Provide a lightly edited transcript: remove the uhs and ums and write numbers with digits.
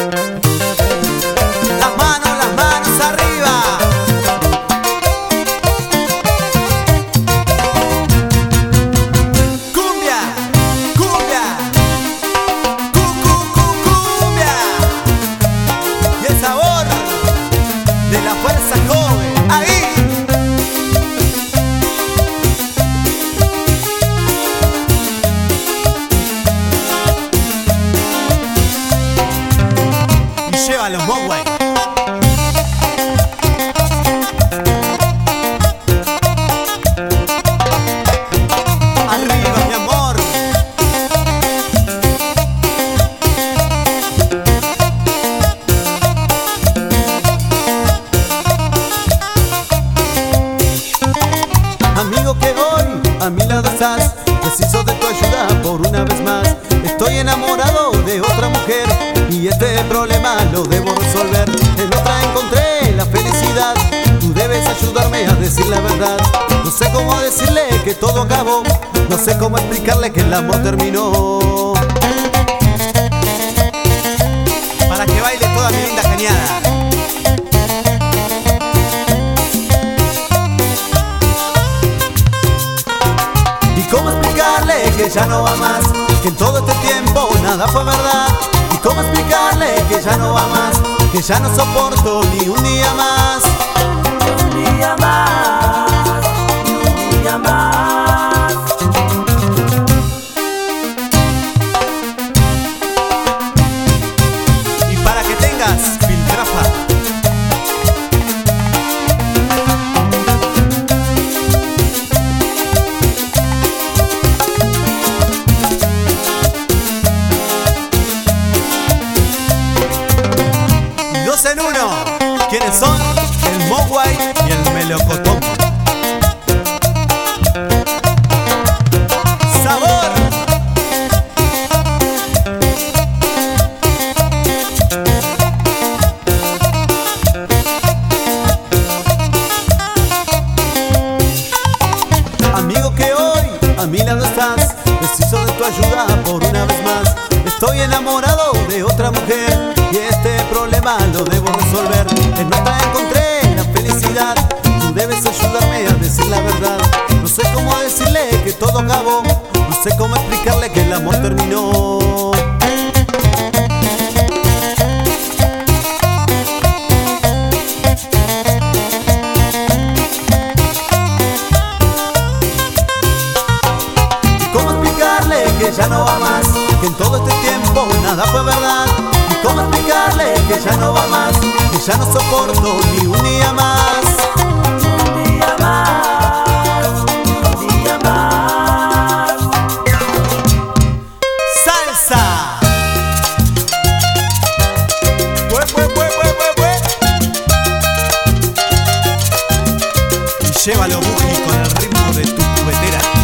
Las manos arriba. Cumbia, cumbia, cumbia. Y el sabor de la fuerza joven. Ahí. Llévalo, Mogwai. Arriba, mi amor. Amigo que hoy a mi lado estás, preciso de tu ayuda por una vez más. Estoy enamorado de otra mujer y este problema lo debo resolver. En otra encontré la felicidad, tú debes ayudarme a decir la verdad. No sé cómo decirle que todo acabó, no sé cómo explicarle que el amor terminó. Para que baile toda mi linda geniada. ¿Y cómo explicarle que ya no va más? Que en todo este tiempo nada fue verdad. ¿Y cómo explicarle que ya no va más? Que ya no soporto ni un día más. Ni un día más, ni un día más. Y para que tengas filtrafa. Dos en uno. ¿Quiénes son? El Mogwai y el Melocotón. ¡Sabor! Amigo que hoy a mi lado estás, preciso de tu ayuda por una vez más. Estoy enamorado de otra mujer y este problema lo debo resolver. En otra encontré la felicidad, tú debes ayudarme a decir la verdad. No sé cómo decirle que todo acabó, no sé cómo explicarle que el amor terminó. ¿Y cómo explicarle que ya no va más? Que en todo este tiempo nada fue verdad. ¿Y cómo explicarle que ya no va más? Que ya no soporto ni un día más. Un día más, un día más. ¡Salsa! Y llévalo, Buji, con el ritmo de tu cubetera.